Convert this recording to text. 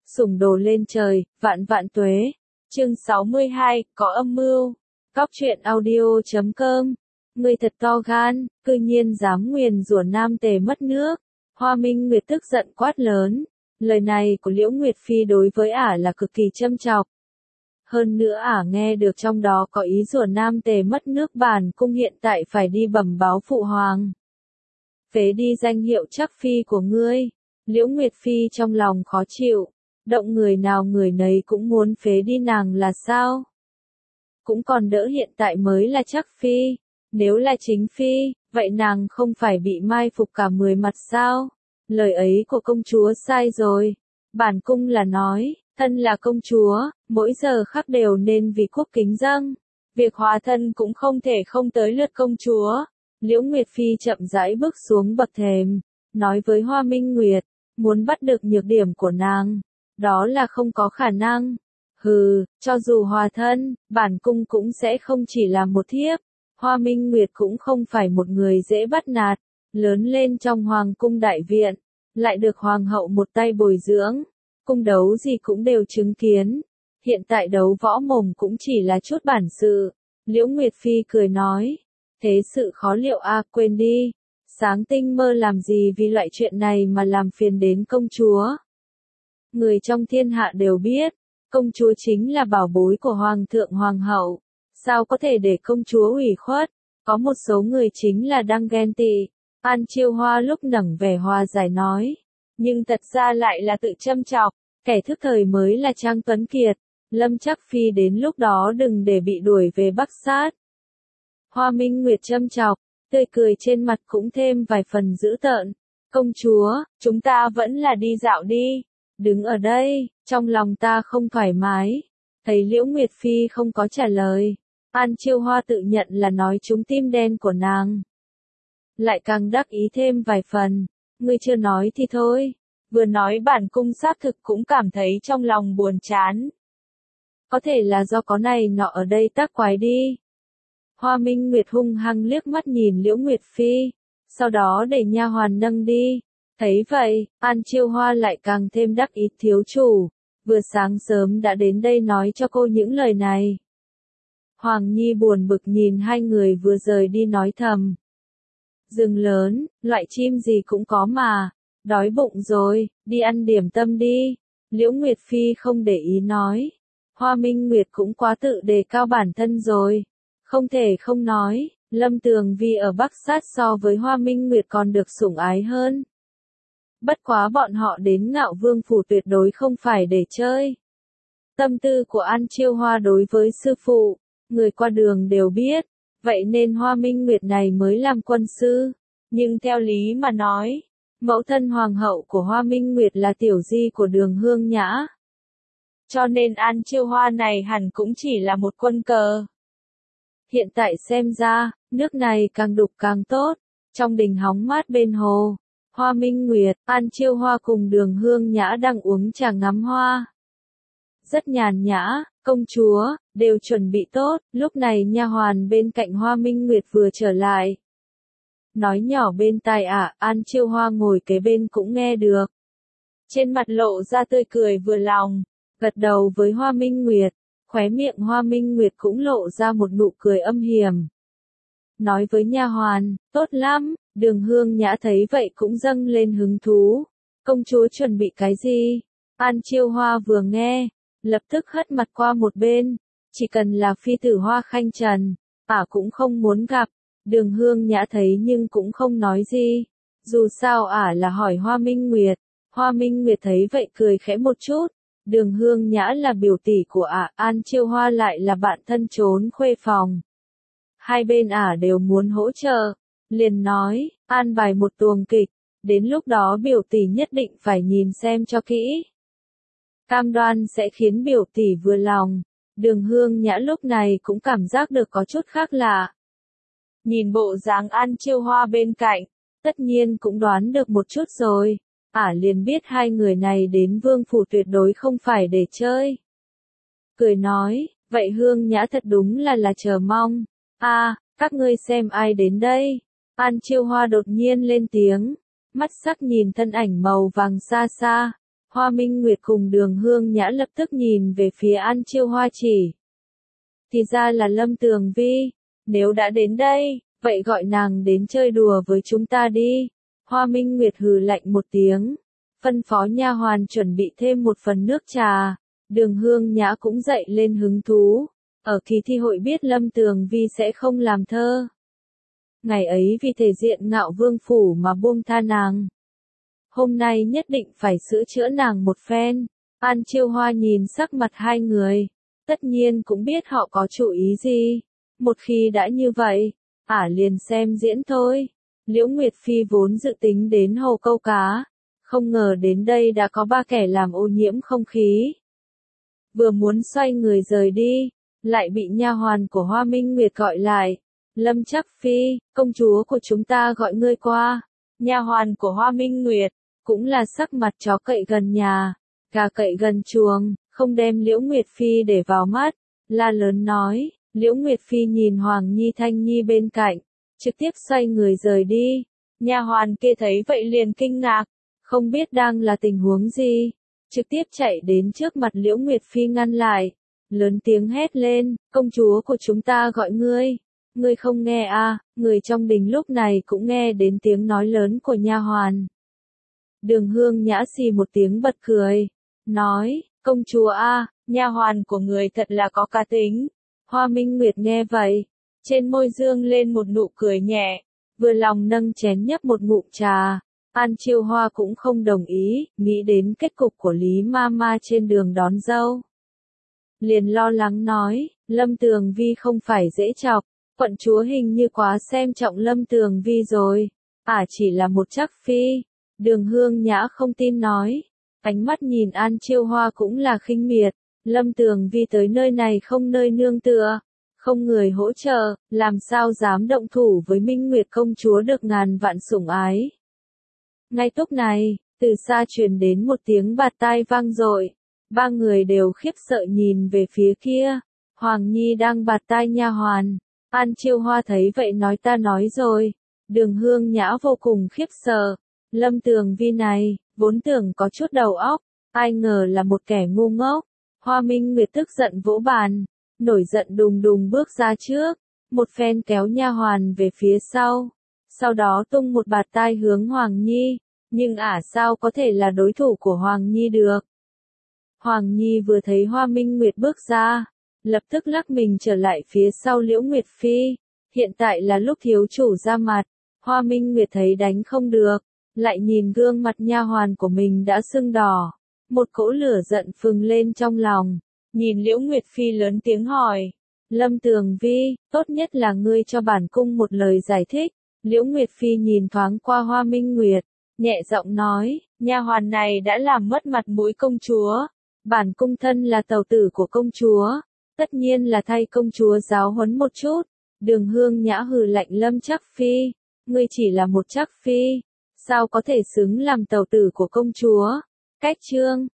Sủng đồ lên trời, vạn vạn tuế. Chương 62, có âm mưu. Cóc truyện audio.com. Ngươi thật to gan, cư nhiên dám nguyền rủa Nam Tề mất nước. Hoa Minh Nguyệt tức giận quát lớn. Lời này của Liễu Nguyệt Phi đối với ả là cực kỳ châm chọc. Hơn nữa ả nghe được trong đó có ý rủa Nam Tề mất nước, Bản cung hiện tại phải đi bẩm báo phụ hoàng. Phế đi danh hiệu chắc phi của ngươi. Liễu Nguyệt Phi trong lòng khó chịu. Động người nào người nấy cũng muốn phế đi nàng là sao? Cũng còn đỡ hiện tại mới là chắc phi. Nếu là chính phi, vậy nàng không phải bị mai phục cả 10 mặt sao? Lời ấy của công chúa sai rồi. Bản cung là nói, thân là công chúa, mỗi giờ khắc đều nên vì quốc kính dâng. Việc hóa thân cũng không thể không tới lượt công chúa. Liễu Nguyệt Phi chậm rãi bước xuống bậc thềm, nói với Hoa Minh Nguyệt, muốn bắt được nhược điểm của nàng. Đó là không có khả năng. Hừ, cho dù hòa thân, bản cung cũng sẽ không chỉ là một thiếp. Hoa Minh Nguyệt cũng không phải một người dễ bắt nạt. Lớn lên trong hoàng cung đại viện, lại được hoàng hậu một tay bồi dưỡng. Cung đấu gì cũng đều chứng kiến. Hiện tại đấu võ mồm cũng chỉ là chút bản sự. Liễu Nguyệt Phi cười nói. Thế sự khó liệu a, quên đi. Sáng tinh mơ làm gì vì loại chuyện này mà làm phiền đến công chúa. Người trong thiên hạ đều biết, công chúa chính là bảo bối của hoàng thượng hoàng hậu. Sao có thể để công chúa ủy khuất? Có một số người chính là đang ghen tị. An Chiêu Hoa lúc nẳng vẻ hòa giải nói. Nhưng thật ra lại là tự châm chọc. Kẻ thức thời mới là Trang Tuấn Kiệt. Lâm Trắc Phi đến lúc đó đừng để bị đuổi về Bắc Sát. Hoa Minh Nguyệt châm chọc, tươi cười trên mặt cũng thêm vài phần dữ tợn. Công chúa, chúng ta vẫn là đi dạo đi. Đứng ở đây, trong lòng ta không thoải mái. Thấy Liễu Nguyệt Phi không có trả lời. An Chiêu Hoa tự nhận là nói trúng tim đen của nàng. Lại càng đắc ý thêm vài phần. Ngươi chưa nói thì thôi. Vừa nói bản cung xác thực cũng cảm thấy trong lòng buồn chán. Có thể là do có này nọ ở đây tác quái đi. Hoa Minh Nguyệt hung hăng liếc mắt nhìn Liễu Nguyệt Phi. Sau đó để nha hoàn nâng đi. Thấy vậy, An Chiêu Hoa lại càng thêm đắc ý. Thiếu chủ, vừa sáng sớm đã đến đây nói cho cô những lời này. Hoàng Nhi buồn bực nhìn hai người vừa rời đi nói thầm. Rừng lớn, loại chim gì cũng có mà. Đói bụng rồi, đi ăn điểm tâm đi. Liễu Nguyệt Phi không để ý nói. Hoa Minh Nguyệt cũng quá tự đề cao bản thân rồi. Không thể không nói, Lâm Tường Vi ở Bắc Sát so với Hoa Minh Nguyệt còn được sủng ái hơn. Bất quá bọn họ đến Ngạo Vương phủ tuyệt đối không phải để chơi. Tâm tư của An Chiêu Hoa đối với sư phụ, người qua đường đều biết, vậy nên Hoa Minh Nguyệt này mới làm quân sư. Nhưng theo lý mà nói, mẫu thân hoàng hậu của Hoa Minh Nguyệt là tiểu di của Đường Hương Nhã. Cho nên An Chiêu Hoa này hẳn cũng chỉ là một quân cờ. Hiện tại xem ra, nước này càng đục càng tốt. Trong đình hóng mát bên hồ, Hoa Minh Nguyệt, An Chiêu Hoa cùng Đường Hương Nhã đang uống trà ngắm hoa. Rất nhàn nhã, công chúa, đều chuẩn bị tốt. Lúc này nha hoàn bên cạnh Hoa Minh Nguyệt vừa trở lại. Nói nhỏ bên tai ả, An Chiêu Hoa ngồi kế bên cũng nghe được. Trên mặt lộ ra tươi cười vừa lòng, gật đầu với Hoa Minh Nguyệt. Khóe miệng Hoa Minh Nguyệt cũng lộ ra một nụ cười âm hiểm. Nói với nha hoàn, tốt lắm. Đường Hương Nhã thấy vậy cũng dâng lên hứng thú. Công chúa chuẩn bị cái gì? An Chiêu Hoa vừa nghe, lập tức hất mặt qua một bên. Chỉ cần là phi tử Hoa Khanh Trần, ả cũng không muốn gặp. Đường Hương Nhã thấy nhưng cũng không nói gì. Dù sao ả là hỏi Hoa Minh Nguyệt. Hoa Minh Nguyệt thấy vậy cười khẽ một chút. Đường Hương Nhã là biểu tỷ của ả, An Chiêu Hoa lại là bạn thân trốn khuê phòng. Hai bên ả đều muốn hỗ trợ. Liền nói, an bài một tuồng kịch, đến lúc đó biểu tỷ nhất định phải nhìn xem cho kỹ. Cam đoan sẽ khiến biểu tỷ vừa lòng. Đường Hương Nhã lúc này cũng cảm giác được có chút khác lạ. Nhìn bộ dáng An Chiêu Hoa bên cạnh, tất nhiên cũng đoán được một chút rồi. Ả liền biết hai người này đến vương phủ tuyệt đối không phải để chơi. Cười nói, vậy Hương Nhã thật đúng là chờ mong. Các ngươi xem ai đến đây. An Chiêu Hoa đột nhiên lên tiếng, mắt sắc nhìn thân ảnh màu vàng xa xa. Hoa Minh Nguyệt cùng Đường Hương Nhã lập tức nhìn về phía An Chiêu Hoa chỉ. Thì ra là Lâm Tường Vi, nếu đã đến đây, vậy gọi nàng đến chơi đùa với chúng ta đi. Hoa Minh Nguyệt hừ lạnh một tiếng, phân phó nha hoàn chuẩn bị thêm một phần nước trà. Đường Hương Nhã cũng dậy lên hứng thú, ở kỳ thi hội biết Lâm Tường Vi sẽ không làm thơ. Ngày ấy vì thể diện ngạo vương phủ mà buông tha nàng. Hôm nay nhất định phải sửa chữa nàng một phen. An Chiêu Hoa nhìn sắc mặt hai người, tất nhiên cũng biết họ có chủ ý gì. Một khi đã như vậy, liền xem diễn thôi. Liễu Nguyệt Phi vốn dự tính đến hồ câu cá, không ngờ đến đây đã có ba kẻ làm ô nhiễm không khí. Vừa muốn xoay người rời đi, lại bị nha hoàn của Hoa Minh Nguyệt gọi lại. Lâm Trắc Phi, công chúa của chúng ta gọi ngươi qua. Nha hoàn của Hoa Minh Nguyệt, cũng là sắc mặt chó cậy gần nhà, gà cậy gần chuồng, không đem Liễu Nguyệt Phi để vào mắt, la lớn nói. Liễu Nguyệt Phi nhìn Hoàng Nhi Thanh Nhi bên cạnh, trực tiếp xoay người rời đi. Nha hoàn kia thấy vậy liền kinh ngạc, không biết đang là tình huống gì, trực tiếp chạy đến trước mặt Liễu Nguyệt Phi ngăn lại, lớn tiếng hét lên, công chúa của chúng ta gọi ngươi. Ngươi không nghe à? Người trong đình lúc này cũng nghe đến tiếng nói lớn của nha hoàn. Đường Hương Nhã xì một tiếng bật cười, nói, công chúa à, nha hoàn của người thật là có cá tính. Hoa Minh Nguyệt nghe vậy, trên môi dương lên một nụ cười nhẹ, vừa lòng nâng chén nhấp một ngụm trà. An Chiêu Hoa cũng không đồng ý, nghĩ đến kết cục của Lý Mama trên đường đón dâu. Liền lo lắng nói, Lâm Tường Vi không phải dễ chọc, quận chúa hình như quá xem trọng Lâm Tường Vi rồi, chỉ là một trắc phi. Đường Hương Nhã không tin nói, ánh mắt nhìn An Chiêu Hoa cũng là khinh miệt, Lâm Tường Vi tới nơi này không nơi nương tựa, không người hỗ trợ, làm sao dám động thủ với Minh Nguyệt công chúa được ngàn vạn sủng ái. Ngay lúc này, từ xa truyền đến một tiếng bạt tai vang dội, ba người đều khiếp sợ nhìn về phía kia, Hoàng Nhi đang bạt tai nha hoàn. An Chiêu Hoa thấy vậy nói ta nói rồi. Đường Hương Nhã vô cùng khiếp sợ, Lâm Tường Vi này, vốn tưởng có chút đầu óc, ai ngờ là một kẻ ngu ngốc. Hoa Minh Nguyệt tức giận vỗ bàn, nổi giận đùng đùng bước ra trước, một phen kéo nha hoàn về phía sau đó tung một bạt tai hướng Hoàng Nhi, nhưng sao có thể là đối thủ của Hoàng Nhi được. Hoàng Nhi vừa thấy Hoa Minh Nguyệt bước ra, lập tức lắc mình trở lại phía sau Liễu Nguyệt Phi, hiện tại là lúc thiếu chủ ra mặt. Hoa Minh Nguyệt thấy đánh không được, lại nhìn gương mặt nha hoàn của mình đã sưng đỏ, một cỗ lửa giận phừng lên trong lòng, nhìn Liễu Nguyệt Phi lớn tiếng hỏi, Lâm Tường Vi, tốt nhất là ngươi cho bản cung một lời giải thích. Liễu Nguyệt Phi nhìn thoáng qua Hoa Minh Nguyệt, nhẹ giọng nói, nha hoàn này đã làm mất mặt mũi công chúa, bản cung thân là tẩu tử của công chúa, tất nhiên là thay công chúa giáo huấn một chút. Đường Hương Nhã hừ lạnh Lâm Trắc Phi, ngươi chỉ là một trắc phi, sao có thể xứng làm tẩu tử của công chúa. Cách chương